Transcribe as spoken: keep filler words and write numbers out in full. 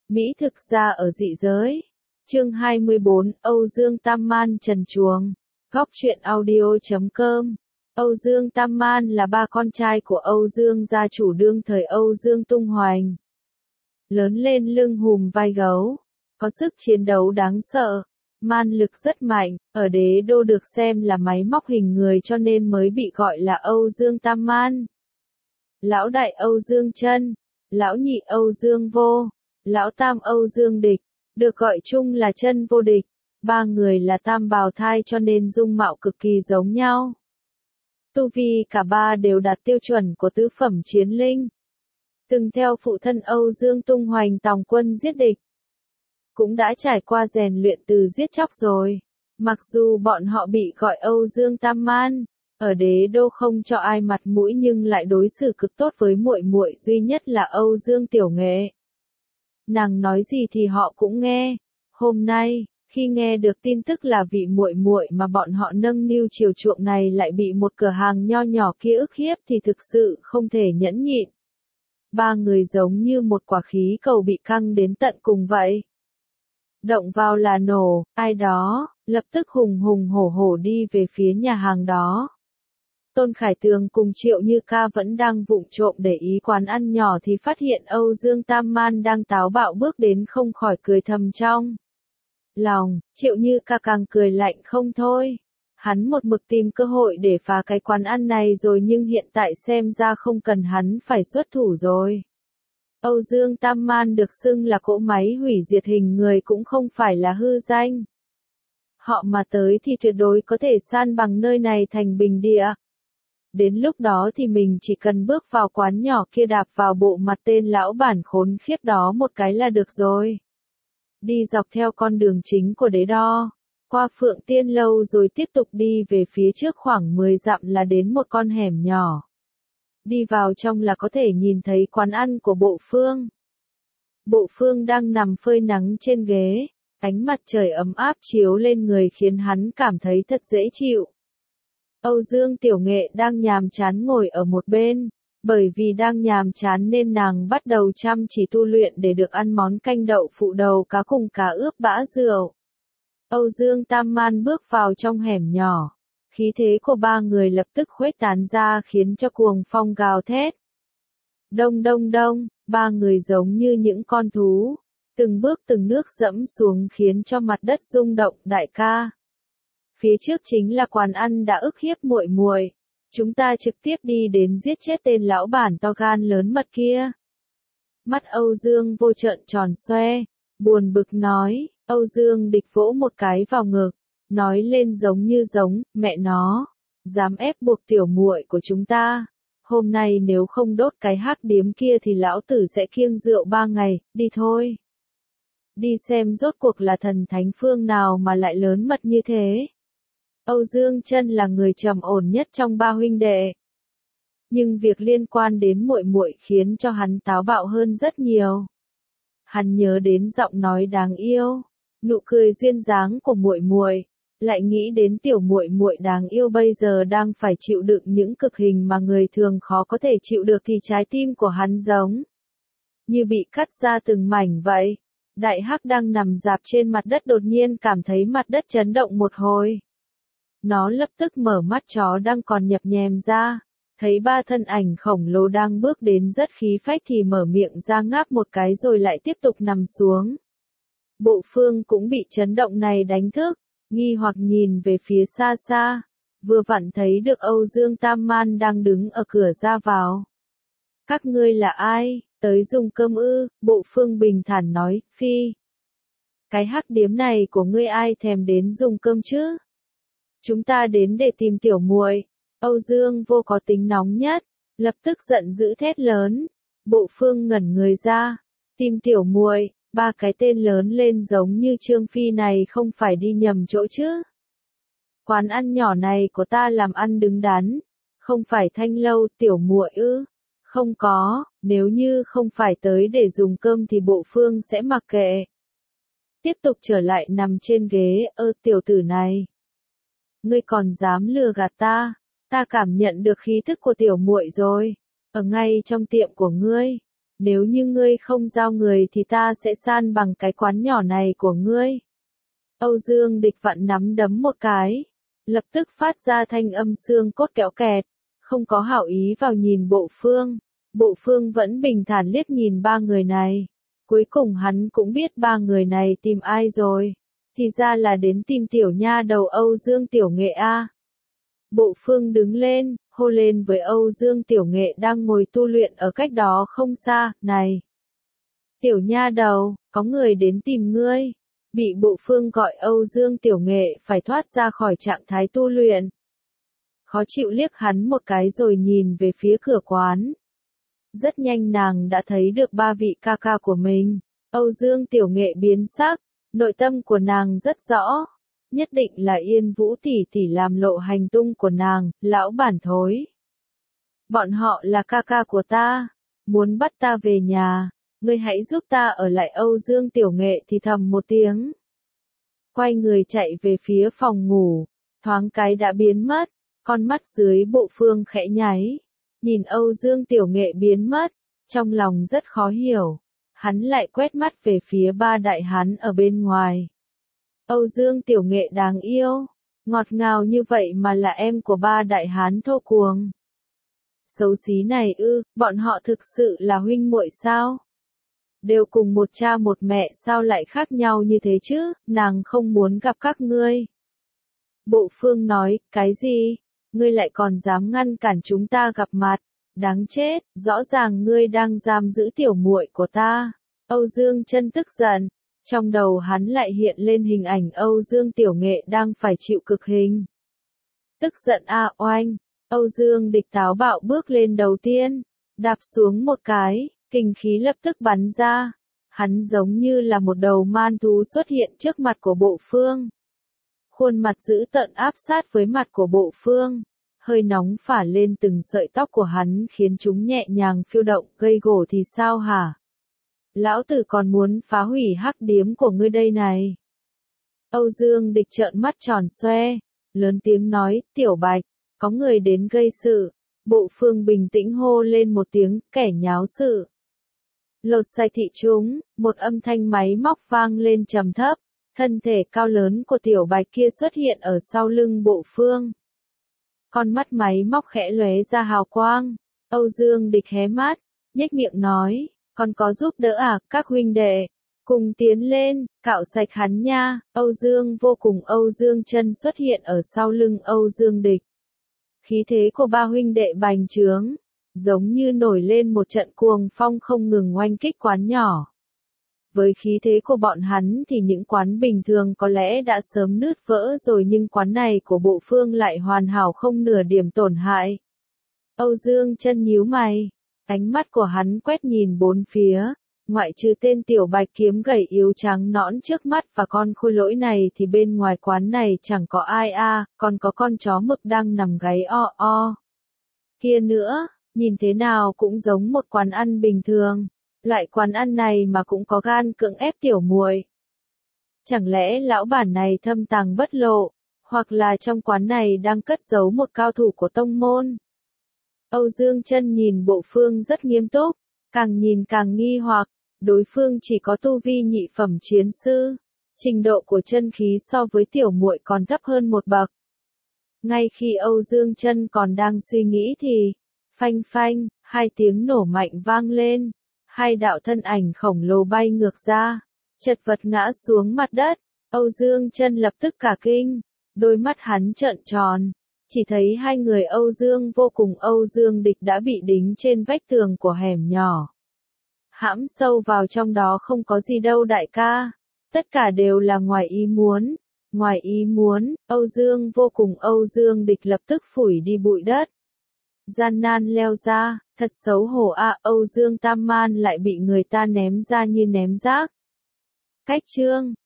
Mỹ thực ra ở dị giới. Chương hai mươi bốn, Âu Dương Tam Man trần truồng. Góc truyện audio chấm com. Âu Dương Tam Man là ba con trai của Âu Dương gia chủ đương thời Âu Dương Tung Hoành. Lớn lên lưng hùm vai gấu, có sức chiến đấu đáng sợ, man lực rất mạnh, ở đế đô được xem là máy móc hình người cho nên mới bị gọi là Âu Dương Tam Man. Lão đại Âu Dương Chân, lão nhị Âu Dương Vô, lão tam Âu Dương Địch, được gọi chung là Chân Vô Địch. Ba người là tam bào thai cho nên dung mạo cực kỳ giống nhau. Tu vi cả ba đều đạt tiêu chuẩn của tứ phẩm chiến linh. Từng theo phụ thân Âu Dương Tung Hoành tòng quân giết địch. Cũng đã trải qua rèn luyện từ giết chóc rồi. Mặc dù bọn họ bị gọi Âu Dương Tam Man, ở đế đô không cho ai mặt mũi nhưng lại đối xử cực tốt với muội muội duy nhất là Âu Dương Tiểu Nghệ. Nàng nói gì thì họ cũng nghe. Hôm nay, khi nghe được tin tức là vị muội muội mà bọn họ nâng niu chiều chuộng này lại bị một cửa hàng nho nhỏ kia ức hiếp thì thực sự không thể nhẫn nhịn. Ba người giống như một quả khí cầu bị căng đến tận cùng vậy. Động vào là nổ, ai đó, lập tức hùng hùng hổ hổ đi về phía nhà hàng đó. Tôn Khải Tường cùng Triệu Như Ca vẫn đang vụng trộm để ý quán ăn nhỏ thì phát hiện Âu Dương Tam Man đang táo bạo bước đến không khỏi cười thầm trong lòng. Triệu Như Ca càng cười lạnh không thôi. Hắn một mực tìm cơ hội để phá cái quán ăn này rồi nhưng hiện tại xem ra không cần hắn phải xuất thủ rồi. Âu Dương Tam Man được xưng là cỗ máy hủy diệt hình người cũng không phải là hư danh. Họ mà tới thì tuyệt đối có thể san bằng nơi này thành bình địa. Đến lúc đó thì mình chỉ cần bước vào quán nhỏ kia đạp vào bộ mặt tên lão bản khốn khiếp đó một cái là được rồi. Đi dọc theo con đường chính của đế đo, qua Phượng Tiên Lâu rồi tiếp tục đi về phía trước khoảng mười dặm là đến một con hẻm nhỏ. Đi vào trong là có thể nhìn thấy quán ăn của Bộ Phương. Bộ Phương đang nằm phơi nắng trên ghế, ánh mặt trời ấm áp chiếu lên người khiến hắn cảm thấy thật dễ chịu. Âu Dương Tiểu Nghệ đang nhàm chán ngồi ở một bên, bởi vì đang nhàm chán nên nàng bắt đầu chăm chỉ tu luyện để được ăn món canh đậu phụ đầu cá cùng cá ướp bã rượu. Âu Dương Tam Man bước vào trong hẻm nhỏ. Khí thế của ba người lập tức khuếch tán ra khiến cho cuồng phong gào thét. Đông đông đông, ba người giống như những con thú, từng bước từng nước dẫm xuống khiến cho mặt đất rung động. Đại ca, phía trước chính là quán ăn đã ức hiếp muội muội, chúng ta trực tiếp đi đến giết chết tên lão bản to gan lớn mật kia. Mắt Âu Dương Vô trợn tròn xoe, buồn bực nói. Âu Dương Địch vỗ một cái vào ngực, nói lên giống như giống, mẹ nó, dám ép buộc tiểu muội của chúng ta. Hôm nay nếu không đốt cái hắc điếm kia thì lão tử sẽ kiêng rượu ba ngày, đi thôi. Đi xem rốt cuộc là thần thánh phương nào mà lại lớn mật như thế. Âu Dương Chân là người trầm ổn nhất trong ba huynh đệ. Nhưng việc liên quan đến muội muội khiến cho hắn táo bạo hơn rất nhiều. Hắn nhớ đến giọng nói đáng yêu, nụ cười duyên dáng của muội muội, lại nghĩ đến tiểu muội muội đáng yêu bây giờ đang phải chịu đựng những cực hình mà người thường khó có thể chịu được thì trái tim của hắn giống như bị cắt ra từng mảnh vậy. Đại Hắc đang nằm rạp trên mặt đất đột nhiên cảm thấy mặt đất chấn động một hồi. Nó lập tức mở mắt chó đang còn nhập nhèm ra, thấy ba thân ảnh khổng lồ đang bước đến rất khí phách thì mở miệng ra ngáp một cái rồi lại tiếp tục nằm xuống. Bộ Phương cũng bị chấn động này đánh thức, nghi hoặc nhìn về phía xa xa, vừa vặn thấy được Âu Dương Tam Man đang đứng ở cửa ra vào. Các ngươi là ai, tới dùng cơm ư? Bộ Phương bình thản nói. Phi, cái hắc điếm này của ngươi ai thèm đến dùng cơm chứ? Chúng ta đến để tìm tiểu muội. Âu Dương Vô có tính nóng nhất, lập tức giận dữ thét lớn. Bộ Phương ngẩn người ra, tìm tiểu muội. Ba cái tên lớn lên giống như Trương Phi này không phải đi nhầm chỗ chứ. Quán ăn nhỏ này của ta làm ăn đứng đắn, không phải Thanh Lâu tiểu muội ư? Không có, nếu như không phải tới để dùng cơm thì Bộ Phương sẽ mặc kệ. Tiếp tục trở lại nằm trên ghế. Ơ tiểu tử này, ngươi còn dám lừa gạt ta? Ta cảm nhận được khí thức của tiểu muội rồi, ở ngay trong tiệm của ngươi. Nếu như ngươi không giao người thì ta sẽ san bằng cái quán nhỏ này của ngươi. Âu Dương Địch vặn nắm đấm một cái, lập tức phát ra thanh âm xương cốt kéo kẹt, không có hảo ý vào nhìn Bộ Phương. Bộ Phương vẫn bình thản liếc nhìn ba người này. Cuối cùng hắn cũng biết ba người này tìm ai rồi. Thì ra là đến tìm tiểu nha đầu Âu Dương Tiểu Nghệ a. Bộ Phương đứng lên, hô lên với Âu Dương Tiểu Nghệ đang ngồi tu luyện ở cách đó không xa, này. Tiểu nha đầu, có người đến tìm ngươi. Bị Bộ Phương gọi Âu Dương Tiểu Nghệ phải thoát ra khỏi trạng thái tu luyện. Khó chịu liếc hắn một cái rồi nhìn về phía cửa quán. Rất nhanh nàng đã thấy được ba vị ca ca của mình. Âu Dương Tiểu Nghệ biến sắc, nội tâm của nàng rất rõ. Nhất định là Yên Vũ tỷ tỷ làm lộ hành tung của nàng, lão bản thối. Bọn họ là ca ca của ta, muốn bắt ta về nhà, ngươi hãy giúp ta ở lại. Âu Dương Tiểu Nghệ thì thầm một tiếng. Quay người chạy về phía phòng ngủ, thoáng cái đã biến mất, con mắt dưới Bộ Phương khẽ nháy. Nhìn Âu Dương Tiểu Nghệ biến mất, trong lòng rất khó hiểu. Hắn lại quét mắt về phía ba đại hán ở bên ngoài. Âu Dương Tiểu Nghệ đáng yêu, ngọt ngào như vậy mà là em của ba đại hán thô cuồng. Xấu xí này ư, bọn họ thực sự là huynh muội sao? Đều cùng một cha một mẹ sao lại khác nhau như thế chứ, nàng không muốn gặp các ngươi. Bộ Phương nói, cái gì? Ngươi lại còn dám ngăn cản chúng ta gặp mặt, đáng chết, rõ ràng ngươi đang giam giữ tiểu muội của ta. Âu Dương Chân tức giận, trong đầu hắn lại hiện lên hình ảnh Âu Dương Tiểu Nghệ đang phải chịu cực hình. Tức giận a oanh, Âu Dương Địch táo bạo bước lên đầu tiên, đạp xuống một cái, kinh khí lập tức bắn ra. Hắn giống như là một đầu man thú xuất hiện trước mặt của Bộ Phương. Khuôn mặt dữ tợn áp sát với mặt của Bộ Phương, hơi nóng phả lên từng sợi tóc của hắn khiến chúng nhẹ nhàng phiêu động, gây gổ thì sao hả? Lão tử còn muốn phá hủy hắc điếm của ngươi đây này. Âu Dương Địch trợn mắt tròn xoe, lớn tiếng nói, Tiểu Bạch, có người đến gây sự. Bộ Phương bình tĩnh hô lên một tiếng, kẻ nháo sự. Lột sạch thị chúng, một âm thanh máy móc vang lên trầm thấp, thân thể cao lớn của Tiểu Bạch kia xuất hiện ở sau lưng Bộ Phương. Con mắt máy móc khẽ lóe ra hào quang, Âu Dương Địch hé mắt, nhếch miệng nói, còn có giúp đỡ à, các huynh đệ, cùng tiến lên, cạo sạch hắn nha. Âu Dương Vô cùng Âu Dương Chân xuất hiện ở sau lưng Âu Dương Địch. Khí thế của ba huynh đệ bành trướng, giống như nổi lên một trận cuồng phong không ngừng oanh kích quán nhỏ. Với khí thế của bọn hắn thì những quán bình thường có lẽ đã sớm nứt vỡ rồi, nhưng quán này của Bộ Phương lại hoàn hảo không nửa điểm tổn hại. Âu Dương Chân nhíu mày, ánh mắt của hắn quét nhìn bốn phía, ngoại trừ tên Tiểu Bạch kiếm gầy yếu trắng nõn trước mắt và con khôi lỗi này thì bên ngoài quán này chẳng có ai a, à, còn có con chó mực đang nằm gáy o o. Kia nữa, nhìn thế nào cũng giống một quán ăn bình thường. Loại quán ăn này mà cũng có gan cưỡng ép tiểu muội. Chẳng lẽ lão bản này thâm tàng bất lộ, hoặc là trong quán này đang cất giấu một cao thủ của tông môn? Âu Dương Chân nhìn Bộ Phương rất nghiêm túc, càng nhìn càng nghi hoặc, đối phương chỉ có tu vi nhị phẩm chiến sư, trình độ của chân khí so với tiểu muội còn thấp hơn một bậc. Ngay khi Âu Dương Chân còn đang suy nghĩ thì, phanh phanh, hai tiếng nổ mạnh vang lên. Hai đạo thân ảnh khổng lồ bay ngược ra, chật vật ngã xuống mặt đất. Âu Dương Chân lập tức cả kinh, đôi mắt hắn trợn tròn, chỉ thấy hai người Âu Dương Vô cùng Âu Dương Địch đã bị đính trên vách tường của hẻm nhỏ. Hãm sâu vào trong đó không có gì đâu đại ca, tất cả đều là ngoài ý muốn. Ngoài ý muốn, Âu Dương Vô cùng Âu Dương Địch lập tức phủi đi bụi đất. Gian nan leo ra, thật xấu hổ a, à, Âu Dương Tam Man lại bị người ta ném ra như ném rác. Cách chương